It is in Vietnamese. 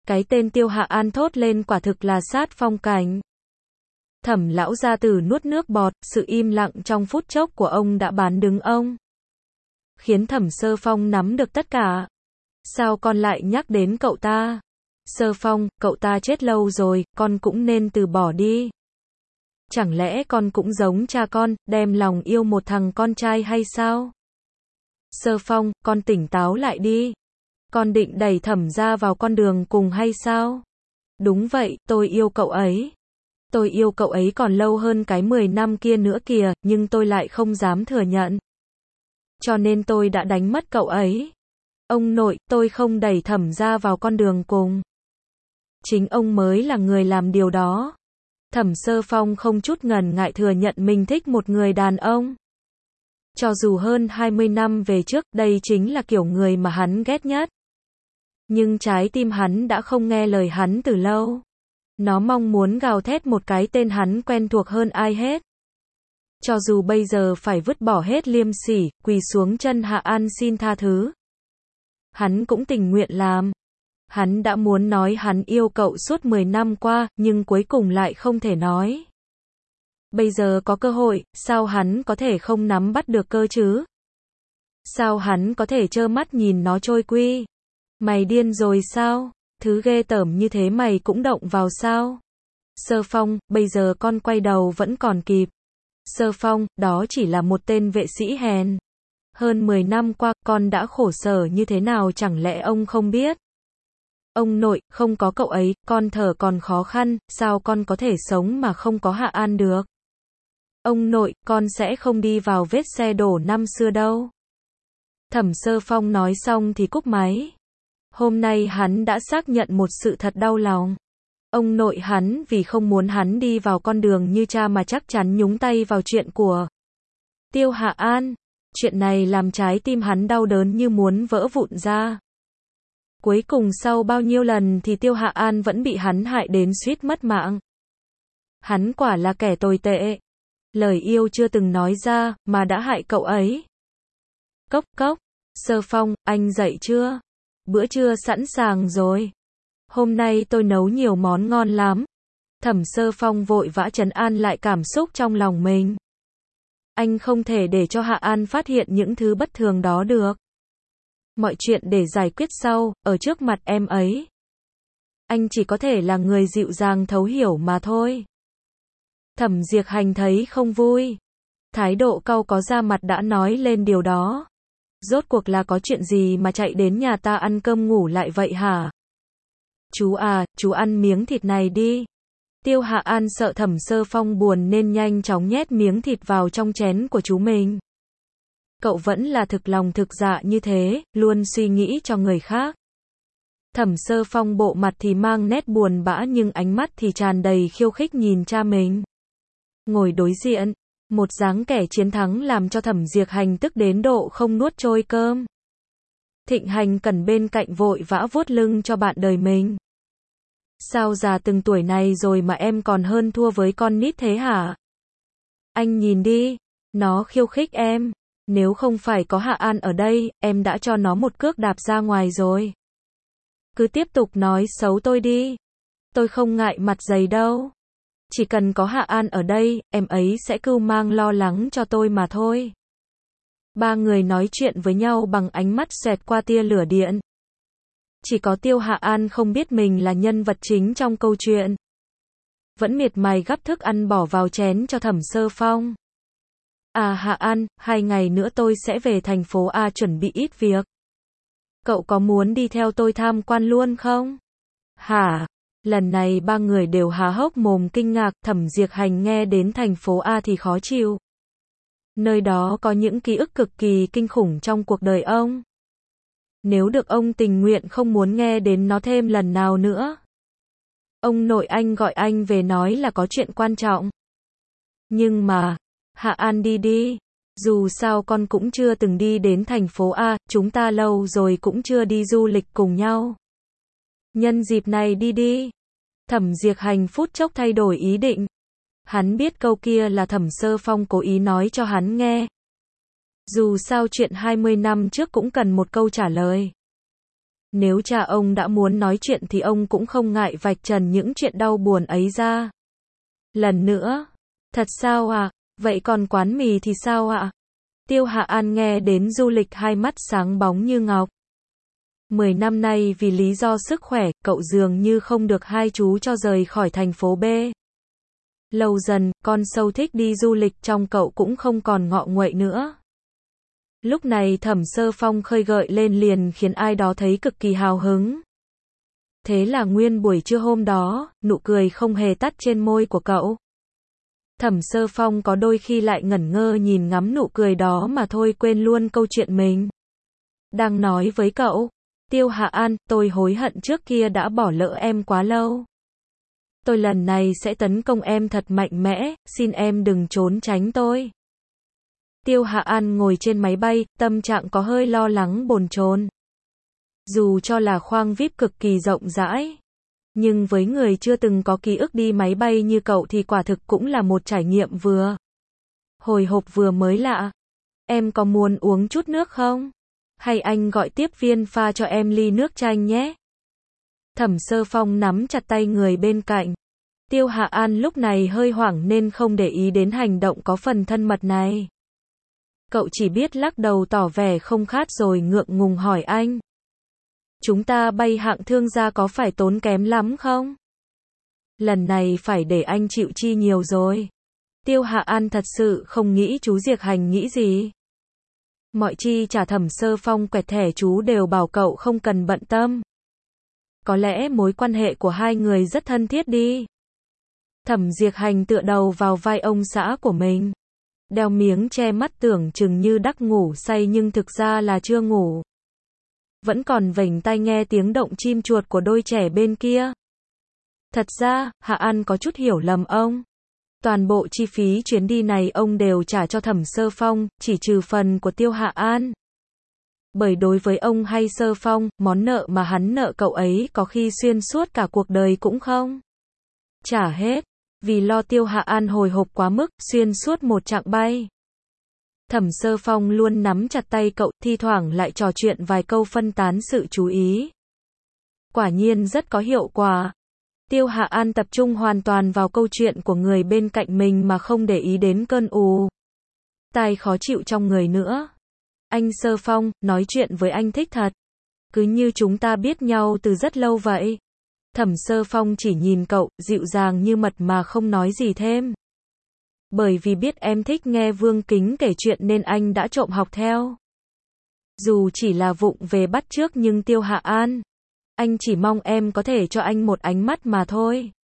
Cái tên Tiêu Hạ An thốt lên quả thực là sát phong cảnh. Thẩm lão gia tử nuốt nước bọt, sự im lặng trong phút chốc của ông đã bán đứng ông. Khiến Thẩm Sơ Phong nắm được tất cả. Sao con lại nhắc đến cậu ta? Sơ Phong, cậu ta chết lâu rồi, con cũng nên từ bỏ đi. Chẳng lẽ con cũng giống cha con, đem lòng yêu một thằng con trai hay sao? Sơ Phong, con tỉnh táo lại đi. Con định đẩy Thẩm gia vào con đường cùng hay sao? Đúng vậy, tôi yêu cậu ấy. Tôi yêu cậu ấy còn lâu hơn cái 10 năm kia nữa kìa, nhưng tôi lại không dám thừa nhận. Cho nên tôi đã đánh mất cậu ấy. Ông nội, tôi không đẩy Thẩm gia vào con đường cùng. Chính ông mới là người làm điều đó. Thẩm Sơ Phong không chút ngần ngại thừa nhận mình thích một người đàn ông. Cho dù hơn 20 năm về trước, đây chính là kiểu người mà hắn ghét nhất. Nhưng trái tim hắn đã không nghe lời hắn từ lâu. Nó mong muốn gào thét một cái tên hắn quen thuộc hơn ai hết. Cho dù bây giờ phải vứt bỏ hết liêm sỉ, quỳ xuống chân Hạ An xin tha thứ. Hắn cũng tình nguyện làm. Hắn đã muốn nói hắn yêu cậu suốt 10 năm qua, nhưng cuối cùng lại không thể nói. Bây giờ có cơ hội, sao hắn có thể không nắm bắt được cơ chứ? Sao hắn có thể trơ mắt nhìn nó trôi quy? Mày điên rồi sao? Thứ ghê tởm như thế mày cũng động vào sao? Sơ Phong, bây giờ con quay đầu vẫn còn kịp. Sơ Phong, đó chỉ là một tên vệ sĩ hèn. Hơn 10 năm qua, con đã khổ sở như thế nào chẳng lẽ ông không biết? Ông nội, không có cậu ấy, con thở còn khó khăn, sao con có thể sống mà không có Hạ An được? Ông nội, con sẽ không đi vào vết xe đổ năm xưa đâu. Thẩm Sơ Phong nói xong thì cúp máy. Hôm nay hắn đã xác nhận một sự thật đau lòng. Ông nội hắn vì không muốn hắn đi vào con đường như cha mà chắc chắn nhúng tay vào chuyện của Tiêu Hạ An. Chuyện này làm trái tim hắn đau đớn như muốn vỡ vụn ra. Cuối cùng sau bao nhiêu lần thì Tiêu Hạ An vẫn bị hắn hại đến suýt mất mạng. Hắn quả là kẻ tồi tệ. Lời yêu chưa từng nói ra, mà đã hại cậu ấy. Cốc cốc. Sơ Phong, anh dậy chưa? Bữa trưa sẵn sàng rồi. Hôm nay tôi nấu nhiều món ngon lắm. Thẩm Sơ Phong vội vã trấn an lại cảm xúc trong lòng mình. Anh không thể để cho Hạ An phát hiện những thứ bất thường đó được. Mọi chuyện để giải quyết sau, ở trước mặt em ấy. Anh chỉ có thể là người dịu dàng thấu hiểu mà thôi. Thẩm Diệp Hành thấy không vui. Thái độ cau có ra mặt đã nói lên điều đó. Rốt cuộc là có chuyện gì mà chạy đến nhà ta ăn cơm ngủ lại vậy hả? Chú à, chú ăn miếng thịt này đi. Tiêu Hạ An sợ Thẩm Sơ Phong buồn nên nhanh chóng nhét miếng thịt vào trong chén của chú mình. Cậu vẫn là thực lòng thực dạ như thế, luôn suy nghĩ cho người khác. Thẩm Sơ Phong bộ mặt thì mang nét buồn bã nhưng ánh mắt thì tràn đầy khiêu khích nhìn cha mình. Ngồi đối diện, một dáng kẻ chiến thắng làm cho Thẩm Diệp Hành tức đến độ không nuốt trôi cơm. Thịnh Hành Cẩn bên cạnh vội vã vuốt lưng cho bạn đời mình. Sao già từng tuổi này rồi mà em còn hơn thua với con nít thế hả? Anh nhìn đi, nó khiêu khích em. Nếu không phải có Hạ An ở đây, em đã cho nó một cước đạp ra ngoài rồi. Cứ tiếp tục nói xấu tôi đi. Tôi không ngại mặt dày đâu. Chỉ cần có Hạ An ở đây, em ấy sẽ cưu mang lo lắng cho tôi mà thôi. Ba người nói chuyện với nhau bằng ánh mắt xẹt qua tia lửa điện. Chỉ có Tiêu Hạ An không biết mình là nhân vật chính trong câu chuyện. Vẫn miệt mài gắp thức ăn bỏ vào chén cho Thẩm Sơ Phong. À Hạ An, 2 ngày nữa tôi sẽ về thành phố A chuẩn bị ít việc. Cậu có muốn đi theo tôi tham quan luôn không? Hả? Lần này ba người đều há hốc mồm kinh ngạc, Thẩm Diệp Hành nghe đến thành phố A thì khó chịu. Nơi đó có những ký ức cực kỳ kinh khủng trong cuộc đời ông. Nếu được ông tình nguyện không muốn nghe đến nó thêm lần nào nữa. Ông nội anh gọi anh về nói là có chuyện quan trọng. Nhưng mà, Hạ An đi đi. Dù sao con cũng chưa từng đi đến thành phố A, chúng ta lâu rồi cũng chưa đi du lịch cùng nhau. Nhân dịp này đi đi. Thẩm Diệp Hành phút chốc thay đổi ý định. Hắn biết câu kia là Thẩm Sơ Phong cố ý nói cho hắn nghe. Dù sao chuyện 20 năm trước cũng cần một câu trả lời. Nếu cha ông đã muốn nói chuyện thì ông cũng không ngại vạch trần những chuyện đau buồn ấy ra. Lần nữa, thật sao ạ? Vậy còn quán mì thì sao ạ? Tiêu Hạ An nghe đến du lịch hai mắt sáng bóng như ngọc. 10 năm nay vì lý do sức khỏe, cậu dường như không được hai chú cho rời khỏi thành phố B. Lâu dần, con sâu thích đi du lịch trong cậu cũng không còn ngọ nguậy nữa. Lúc này Thẩm Sơ Phong khơi gợi lên liền khiến ai đó thấy cực kỳ hào hứng. Thế là nguyên buổi trưa hôm đó, nụ cười không hề tắt trên môi của cậu. Thẩm Sơ Phong có đôi khi lại ngẩn ngơ nhìn ngắm nụ cười đó mà thôi quên luôn câu chuyện mình đang nói với cậu. Tiêu Hạ An, tôi hối hận trước kia đã bỏ lỡ em quá lâu. Tôi lần này sẽ tấn công em thật mạnh mẽ, xin em đừng trốn tránh tôi. Tiêu Hạ An ngồi trên máy bay, tâm trạng có hơi lo lắng bồn chồn. Dù cho là khoang VIP cực kỳ rộng rãi, nhưng với người chưa từng có ký ức đi máy bay như cậu thì quả thực cũng là một trải nghiệm vừa hồi hộp vừa mới lạ. Em có muốn uống chút nước không? Hay anh gọi tiếp viên pha cho em ly nước chanh nhé. Thẩm Sơ Phong nắm chặt tay người bên cạnh. Tiêu Hạ An lúc này hơi hoảng nên không để ý đến hành động có phần thân mật này. Cậu chỉ biết lắc đầu tỏ vẻ không khát rồi ngượng ngùng hỏi anh. Chúng ta bay hạng thương gia có phải tốn kém lắm không? Lần này phải để anh chịu chi nhiều rồi. Tiêu Hạ An thật sự không nghĩ chú Diệc Hành nghĩ gì. Mọi chi trả Thẩm Sơ Phong quẹt thẻ chú đều bảo cậu không cần bận tâm. Có lẽ mối quan hệ của hai người rất thân thiết đi. Thẩm Diệc Hành tựa đầu vào vai ông xã của mình. Đeo miếng che mắt tưởng chừng như đắc ngủ say nhưng thực ra là chưa ngủ. Vẫn còn vểnh tai nghe tiếng động chim chuột của đôi trẻ bên kia. Thật ra, Hạ An có chút hiểu lầm ông. Toàn bộ chi phí chuyến đi này ông đều trả cho Thẩm Sơ Phong, chỉ trừ phần của Tiêu Hạ An. Bởi đối với ông hay Sơ Phong, món nợ mà hắn nợ cậu ấy có khi xuyên suốt cả cuộc đời cũng không trả hết. Vì lo Tiêu Hạ An hồi hộp quá mức, xuyên suốt một chặng bay. Thẩm Sơ Phong luôn nắm chặt tay cậu, thi thoảng lại trò chuyện vài câu phân tán sự chú ý. Quả nhiên rất có hiệu quả. Tiêu Hạ An tập trung hoàn toàn vào câu chuyện của người bên cạnh mình mà không để ý đến cơn tai khó chịu trong người nữa. Anh Sơ Phong, nói chuyện với anh thích thật. Cứ như chúng ta biết nhau từ rất lâu vậy. Thẩm Sơ Phong chỉ nhìn cậu, dịu dàng như mật mà không nói gì thêm. Bởi vì biết em thích nghe Vương Kính kể chuyện nên anh đã trộm học theo. Dù chỉ là vụng về bắt chước nhưng Tiêu Hạ An, anh chỉ mong em có thể cho anh một ánh mắt mà thôi.